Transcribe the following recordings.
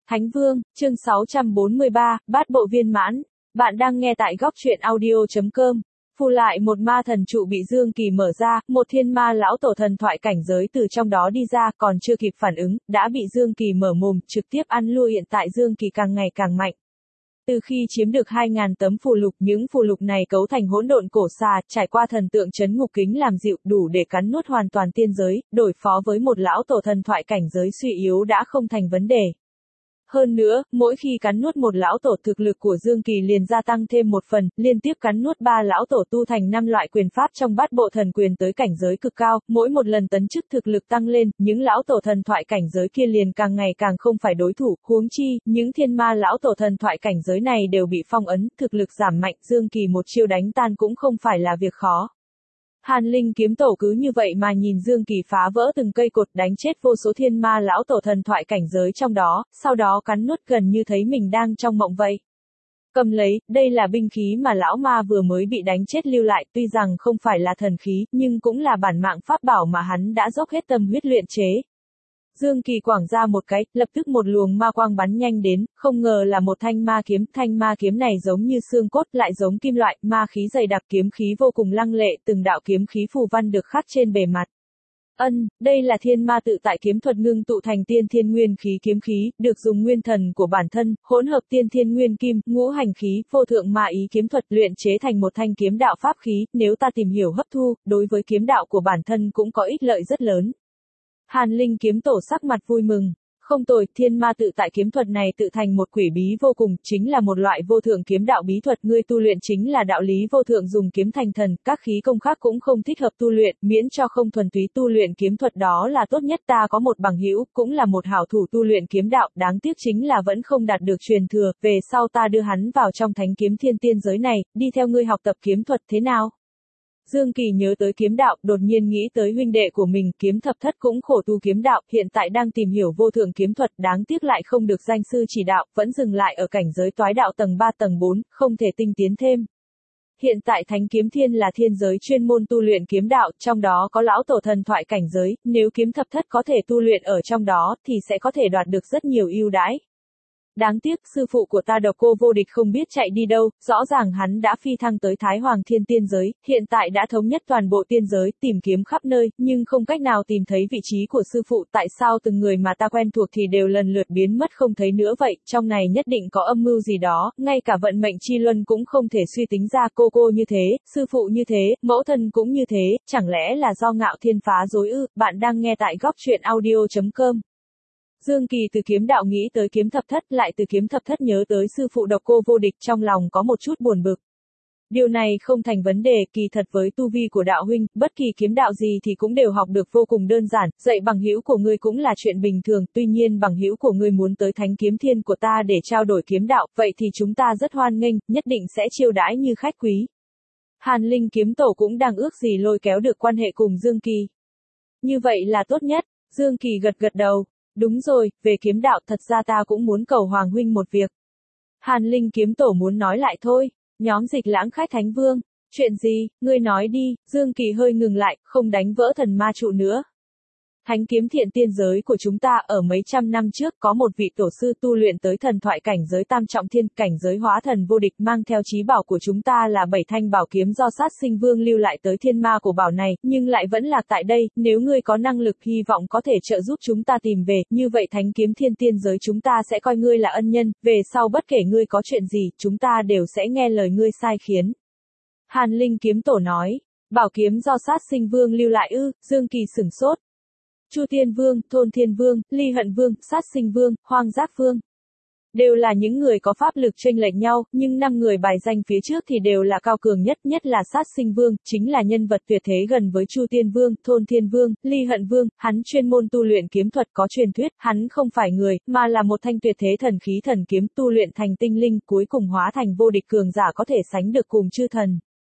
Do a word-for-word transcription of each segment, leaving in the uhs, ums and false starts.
Thánh Vương, chương sáu trăm bốn mươi ba, bát bộ viên mãn. Bạn đang nghe tại góc truyện audio chấm com. Phù lại một ma thần trụ bị Dương Kỳ mở ra, một thiên ma lão tổ thần thoại cảnh giới từ trong đó đi ra, còn chưa kịp phản ứng, đã bị Dương Kỳ mở mồm, trực tiếp ăn lui. Hiện tại Dương Kỳ càng ngày càng mạnh. Từ khi chiếm được hai nghìn tấm phù lục, những phù lục này cấu thành hỗn độn cổ xà, trải qua thần tượng chấn ngục kính làm dịu, đủ để cắn nuốt hoàn toàn tiên giới, đối phó với một lão tổ thần thoại cảnh giới suy yếu đã không thành vấn đề. Hơn nữa, mỗi khi cắn nuốt một lão tổ, thực lực của Dương Kỳ liền gia tăng thêm một phần, liên tiếp cắn nuốt ba lão tổ tu thành năm loại quyền pháp trong bát bộ thần quyền tới cảnh giới cực cao, mỗi một lần tấn chức thực lực tăng lên, những lão tổ thần thoại cảnh giới kia liền càng ngày càng không phải đối thủ, huống chi, những thiên ma lão tổ thần thoại cảnh giới này đều bị phong ấn, thực lực giảm mạnh, Dương Kỳ một chiêu đánh tan cũng không phải là việc khó. Hàn Linh kiếm tổ cứ như vậy mà nhìn Dương Kỳ phá vỡ từng cây cột, đánh chết vô số thiên ma lão tổ thần thoại cảnh giới trong đó, sau đó cắn nuốt gần như thấy mình đang trong mộng vậy. Cầm lấy, đây là binh khí mà lão ma vừa mới bị đánh chết lưu lại, tuy rằng không phải là thần khí, nhưng cũng là bản mạng pháp bảo mà hắn đã dốc hết tâm huyết luyện chế. Dương Kỳ quảng ra một cái, lập tức một luồng ma quang bắn nhanh đến, không ngờ là một thanh ma kiếm, thanh ma kiếm này giống như xương cốt, lại giống kim loại, ma khí dày đặc, kiếm khí vô cùng lăng lệ, từng đạo kiếm khí phù văn được khắc trên bề mặt. Ân, đây là thiên ma tự tại kiếm thuật ngưng tụ thành tiên thiên nguyên khí kiếm khí, được dùng nguyên thần của bản thân, hỗn hợp tiên thiên nguyên kim, ngũ hành khí, vô thượng ma ý kiếm thuật luyện chế thành một thanh kiếm đạo pháp khí, nếu ta tìm hiểu hấp thu, đối với kiếm đạo của bản thân cũng có ích lợi rất lớn. Hàn Linh kiếm tổ sắc mặt vui mừng. Không tồi, thiên ma tự tại kiếm thuật này tự thành một quỷ bí vô cùng, chính là một loại vô thượng kiếm đạo bí thuật, ngươi tu luyện chính là đạo lý vô thượng dùng kiếm thành thần, các khí công khác cũng không thích hợp tu luyện, miễn cho không thuần túy tu luyện kiếm thuật đó là tốt nhất. Ta có một bằng hữu, cũng là một hảo thủ tu luyện kiếm đạo, đáng tiếc chính là vẫn không đạt được truyền thừa, về sau ta đưa hắn vào trong thánh kiếm thiên tiên giới này, đi theo ngươi học tập kiếm thuật thế nào? Dương Kỳ nhớ tới kiếm đạo, đột nhiên nghĩ tới huynh đệ của mình, kiếm thập thất cũng khổ tu kiếm đạo, hiện tại đang tìm hiểu vô thượng kiếm thuật, đáng tiếc lại không được danh sư chỉ đạo, vẫn dừng lại ở cảnh giới toái đạo tầng ba tầng bốn, không thể tinh tiến thêm. Hiện tại Thánh Kiếm Thiên là thiên giới chuyên môn tu luyện kiếm đạo, trong đó có lão tổ thần thoại cảnh giới, nếu kiếm thập thất có thể tu luyện ở trong đó, thì sẽ có thể đoạt được rất nhiều ưu đãi. Đáng tiếc, sư phụ của ta Độc Cô Vô Địch không biết chạy đi đâu, rõ ràng hắn đã phi thăng tới Thái Hoàng Thiên tiên giới, hiện tại đã thống nhất toàn bộ tiên giới, tìm kiếm khắp nơi, nhưng không cách nào tìm thấy vị trí của sư phụ, tại sao từng người mà ta quen thuộc thì đều lần lượt biến mất không thấy nữa vậy, trong này nhất định có âm mưu gì đó, ngay cả vận mệnh chi luân cũng không thể suy tính ra, cô cô như thế, sư phụ như thế, mẫu thân cũng như thế, chẳng lẽ là do Ngạo Thiên phá dối ư? Bạn đang nghe tại góc truyện audio chấm com. Dương Kỳ từ kiếm đạo nghĩ tới kiếm thập thất, lại từ kiếm thập thất nhớ tới sư phụ Độc Cô Vô Địch, trong lòng có một chút buồn bực. Điều này không thành vấn đề, kỳ thật với tu vi của đạo huynh, bất kỳ kiếm đạo gì thì cũng đều học được vô cùng đơn giản, dạy bằng hữu của ngươi cũng là chuyện bình thường, tuy nhiên bằng hữu của ngươi muốn tới Thánh Kiếm Thiên của ta để trao đổi kiếm đạo, vậy thì chúng ta rất hoan nghênh, nhất định sẽ chiêu đãi như khách quý. Hàn Linh kiếm tổ cũng đang ước gì lôi kéo được quan hệ cùng Dương Kỳ. Như vậy là tốt nhất, Dương Kỳ gật gật đầu. Đúng rồi, về kiếm đạo thật ra ta cũng muốn cầu Hoàng huynh một việc. Hàn Linh kiếm tổ muốn nói lại thôi, nhóm Dịch Lãng khách Thánh Vương, chuyện gì, ngươi nói đi, Dương Kỳ hơi ngừng lại, không đánh vỡ thần ma trụ nữa. Thánh kiếm thiện tiên giới của chúng ta ở mấy trăm năm trước có một vị tổ sư tu luyện tới thần thoại cảnh giới tam trọng thiên, cảnh giới hóa thần vô địch, mang theo chí bảo của chúng ta là bảy thanh bảo kiếm do sát sinh vương lưu lại tới thiên ma của bảo này, nhưng lại vẫn lạc tại đây, nếu ngươi có năng lực hy vọng có thể trợ giúp chúng ta tìm về, như vậy thánh kiếm thiên tiên giới chúng ta sẽ coi ngươi là ân nhân, về sau bất kể ngươi có chuyện gì, chúng ta đều sẽ nghe lời ngươi sai khiến. Hàn Linh kiếm tổ nói, bảo kiếm do sát sinh vương lưu lại ư? Dương Kỳ sửng sốt. Chu Tiên Vương, Thôn Thiên Vương, Ly Hận Vương, Sát Sinh Vương, Hoang Giác Vương. Đều là những người có pháp lực chênh lệch nhau, nhưng năm người bài danh phía trước thì đều là cao cường nhất, nhất là Sát Sinh Vương, chính là nhân vật tuyệt thế gần với Chu Tiên Vương, Thôn Thiên Vương, Ly Hận Vương, hắn chuyên môn tu luyện kiếm thuật, có truyền thuyết, hắn không phải người, mà là một thanh tuyệt thế thần khí thần kiếm tu luyện thành tinh linh, cuối cùng hóa thành vô địch cường giả có thể sánh được cùng chư thần.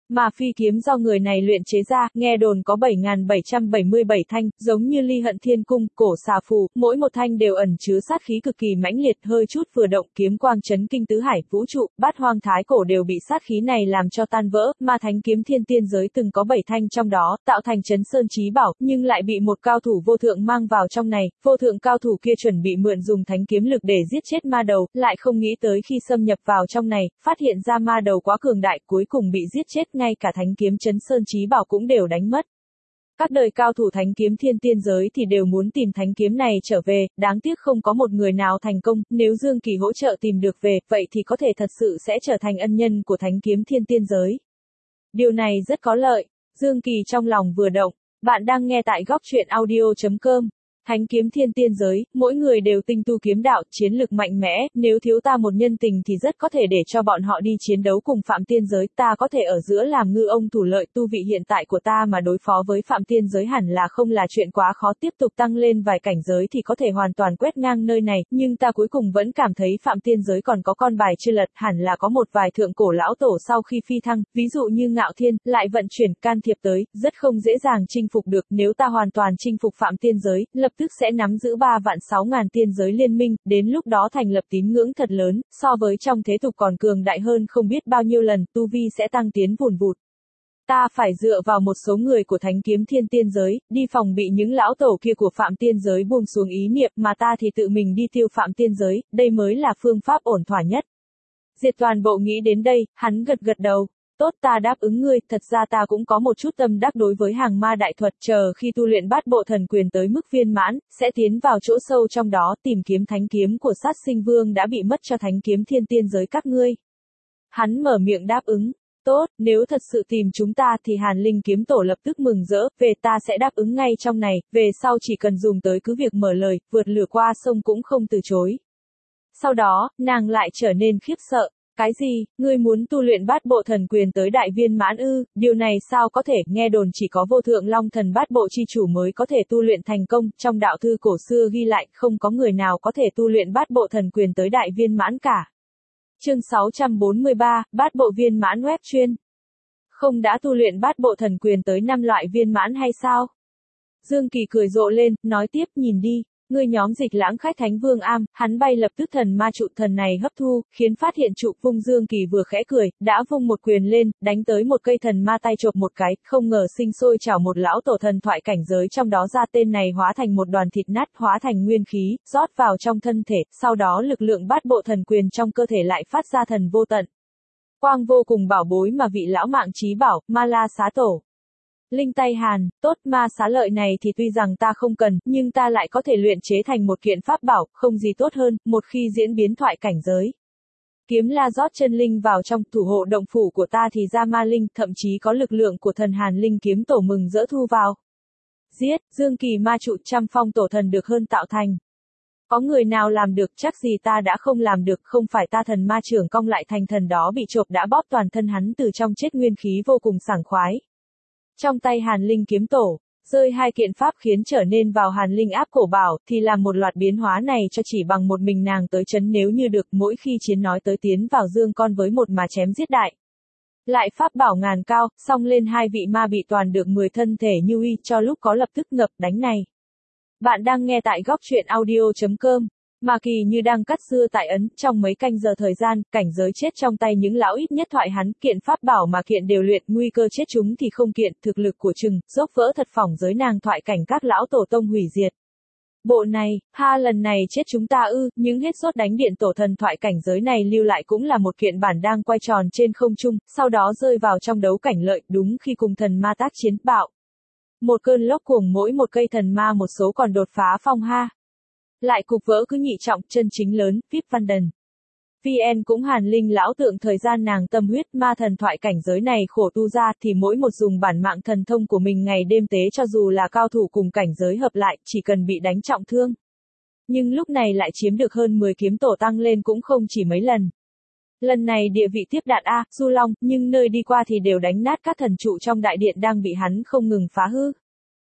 Mà phi kiếm do người này luyện chế ra, nghe đồn có bảy nghìn bảy trăm bảy mươi bảy thanh, giống như ly hận thiên cung, cổ xà phù, mỗi một thanh đều ẩn chứa sát khí cực kỳ mãnh liệt, hơi chút vừa động kiếm quang chấn kinh tứ hải, vũ trụ, bát hoang thái cổ đều bị sát khí này làm cho tan vỡ, mà thánh kiếm thiên tiên giới từng có bảy thanh trong đó, tạo thành chấn sơn chí bảo, nhưng lại bị một cao thủ vô thượng mang vào trong này, vô thượng cao thủ kia chuẩn bị mượn dùng thánh kiếm lực để giết chết ma đầu, lại không nghĩ tới khi xâm nhập vào trong này, phát hiện ra ma đầu quá cường đại, cuối cùng bị giết chết, ngay cả thánh kiếm chấn sơn chí bảo cũng đều đánh mất. Các đời cao thủ thánh kiếm thiên tiên giới thì đều muốn tìm thánh kiếm này trở về, đáng tiếc không có một người nào thành công, nếu Dương Kỳ hỗ trợ tìm được về, vậy thì có thể thật sự sẽ trở thành ân nhân của thánh kiếm thiên tiên giới. Điều này rất có lợi, Dương Kỳ trong lòng vừa động, bạn đang nghe tại góc truyện audio chấm com. Thánh kiếm thiên tiên giới, mỗi người đều tinh tu kiếm đạo, chiến lực mạnh mẽ, nếu thiếu ta một nhân tình thì rất có thể để cho bọn họ đi chiến đấu cùng Phạm Tiên giới, ta có thể ở giữa làm ngư ông thủ lợi, tu vị hiện tại của ta mà đối phó với Phạm Tiên giới hẳn là không là chuyện quá khó, tiếp tục tăng lên vài cảnh giới thì có thể hoàn toàn quét ngang nơi này, nhưng ta cuối cùng vẫn cảm thấy Phạm Tiên giới còn có con bài chưa lật, hẳn là có một vài thượng cổ lão tổ sau khi phi thăng, ví dụ như Ngạo Thiên, lại vận chuyển can thiệp tới, rất không dễ dàng chinh phục được, nếu ta hoàn toàn chinh phục Phạm Tiên giới, lập tức sẽ nắm giữ ba vạn sáu ngàn tiên giới liên minh, đến lúc đó thành lập tín ngưỡng thật lớn, so với trong thế tục còn cường đại hơn không biết bao nhiêu lần, tu vi sẽ tăng tiến vùn vụt. Ta phải dựa vào một số người của thánh kiếm thiên tiên giới, đi phòng bị những lão tổ kia của Phạm Tiên giới buông xuống ý niệm, mà ta thì tự mình đi tiêu Phạm Tiên giới, đây mới là phương pháp ổn thỏa nhất. Diệt toàn bộ nghĩ đến đây, hắn gật gật đầu. Tốt, ta đáp ứng ngươi, thật ra ta cũng có một chút tâm đắc đối với hàng ma đại thuật, chờ khi tu luyện bát bộ thần quyền tới mức viên mãn, sẽ tiến vào chỗ sâu trong đó, tìm kiếm thánh kiếm của sát sinh vương đã bị mất cho thánh kiếm thiên tiên giới các ngươi. Hắn mở miệng đáp ứng. Tốt, nếu thật sự tìm chúng ta thì Hàn Linh kiếm tổ lập tức mừng rỡ, về ta sẽ đáp ứng ngay trong này, về sau chỉ cần dùng tới cứ việc mở lời, vượt lửa qua sông cũng không từ chối. Sau đó, nàng lại trở nên khiếp sợ. Cái gì, ngươi muốn tu luyện bát bộ thần quyền tới đại viên mãn ư, điều này sao có thể, nghe đồn chỉ có vô thượng long thần bát bộ chi chủ mới có thể tu luyện thành công, trong đạo thư cổ xưa ghi lại, không có người nào có thể tu luyện bát bộ thần quyền tới đại viên mãn cả. Chương sáu trăm bốn mươi ba, bát bộ viên mãn web chuyên. Không đã tu luyện bát bộ thần quyền tới năm loại viên mãn hay sao? Dương Kỳ cười rộ lên, nói tiếp, nhìn đi. Ngươi nhóm Dịch Lãng khách thánh vương am, hắn bay lập tức thần ma trụ thần này hấp thu, khiến phát hiện trụ vung Dương Kỳ vừa khẽ cười, đã vung một quyền lên, đánh tới một cây thần ma tay chộp một cái, không ngờ sinh sôi chảo một lão tổ thần thoại cảnh giới trong đó ra, tên này hóa thành một đoàn thịt nát, hóa thành nguyên khí, rót vào trong thân thể, sau đó lực lượng bát bộ thần quyền trong cơ thể lại phát ra thần vô tận. Quang vô cùng bảo bối mà vị lão mạng trí bảo, Ma La Xá Tổ. Linh tay hàn, tốt, ma xá lợi này thì tuy rằng ta không cần, nhưng ta lại có thể luyện chế thành một kiện pháp bảo, không gì tốt hơn, một khi diễn biến thoại cảnh giới. Kiếm la rót chân linh vào trong thủ hộ động phủ của ta thì ra ma linh, thậm chí có lực lượng của thần Hàn Linh kiếm tổ mừng rỡ thu vào. Giết, Dương Kỳ ma trụ trăm phong tổ thần được hơn tạo thành. Có người nào làm được, chắc gì ta đã không làm được, không phải ta thần ma trưởng cong lại thành thần đó bị chộp đã bóp toàn thân hắn từ trong chết nguyên khí vô cùng sảng khoái. Trong tay Hàn Linh kiếm tổ, rơi hai kiện pháp khiến trở nên vào Hàn Linh áp cổ bảo, thì làm một loạt biến hóa này cho chỉ bằng một mình nàng tới chấn, nếu như được, mỗi khi chiến nói tới tiến vào dương con với một mà chém giết đại. Lại pháp bảo ngàn cao, song lên hai vị ma bị toàn được mười thân thể như uy, cho lúc có lập tức ngập đánh này. Bạn đang nghe tại góc truyện audio chấm com. Mà kỳ như đang cắt xưa tại ấn, trong mấy canh giờ thời gian, cảnh giới chết trong tay những lão ít nhất thoại hắn, kiện pháp bảo mà kiện đều luyện, nguy cơ chết chúng thì không kiện, thực lực của chừng, dốc vỡ thật phỏng giới nàng thoại cảnh các lão tổ tông hủy diệt. Bộ này, ha lần này chết chúng ta ư, những hết sốt đánh điện tổ thần thoại cảnh giới này lưu lại cũng là một kiện bản đang quay tròn trên không trung, sau đó rơi vào trong đấu cảnh lợi, đúng khi cùng thần ma tác chiến bạo. Một cơn lốc cuồng mỗi một cây thần ma một số còn đột phá phong ha. Lại cục vỡ cứ nhị trọng, chân chính lớn, vê i pê Văn Đần. vê en cũng Hàn Linh lão tượng thời gian nàng tâm huyết ma thần thoại cảnh giới này khổ tu ra thì mỗi một dùng bản mạng thần thông của mình ngày đêm tế cho dù là cao thủ cùng cảnh giới hợp lại, chỉ cần bị đánh trọng thương. Nhưng lúc này lại chiếm được hơn mười kiếm tổ tăng lên cũng không chỉ mấy lần. Lần này địa vị tiếp đạt A, Du Long, nhưng nơi đi qua thì đều đánh nát các thần trụ trong đại điện đang bị hắn không ngừng phá hư.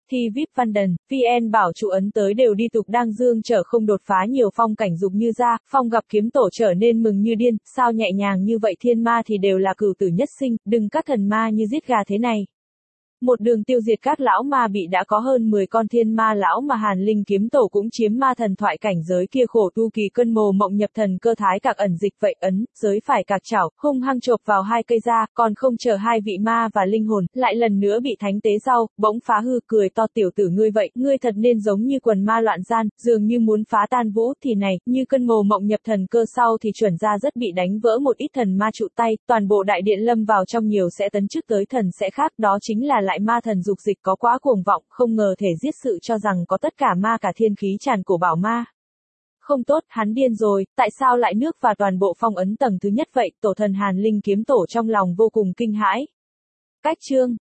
Thi vê i pê Văn Đần, vê en bảo trụ ấn tới đều đi tục đang dương trở không đột phá nhiều phong cảnh dục như ra, phong gặp kiếm tổ trở nên mừng như điên, sao nhẹ nhàng như vậy thiên ma thì đều là cửu tử nhất sinh, đừng các thần ma như giết gà thế này. Một đường tiêu diệt các lão ma bị đã có hơn mười con thiên ma lão mà Hàn Linh kiếm tổ cũng chiếm ma thần thoại cảnh giới kia khổ tu kỳ cân mồ mộng nhập thần cơ thái cạc ẩn dịch vậy ấn, giới phải cạc chảo, hung hăng chộp vào hai cây da, còn không chờ hai vị ma và linh hồn, lại lần nữa bị thánh tế rau, bỗng phá hư cười to tiểu tử ngươi vậy, ngươi thật nên giống như quần ma loạn gian, dường như muốn phá tan vũ thì này, như cân mồ mộng nhập thần cơ sau thì chuẩn ra rất bị đánh vỡ một ít thần ma trụ tay, toàn bộ đại điện lâm vào trong nhiều sẽ tấn chức tới thần sẽ khác, đó chính là lại ma thần dục dịch có quá cuồng vọng, không ngờ thể giết sự cho rằng có tất cả ma cả thiên khí tràn cổ bảo ma. Không tốt, hắn điên rồi, tại sao lại nước và toàn bộ phong ấn tầng thứ nhất vậy, tổ thần Hàn Linh kiếm tổ trong lòng vô cùng kinh hãi. Cách chương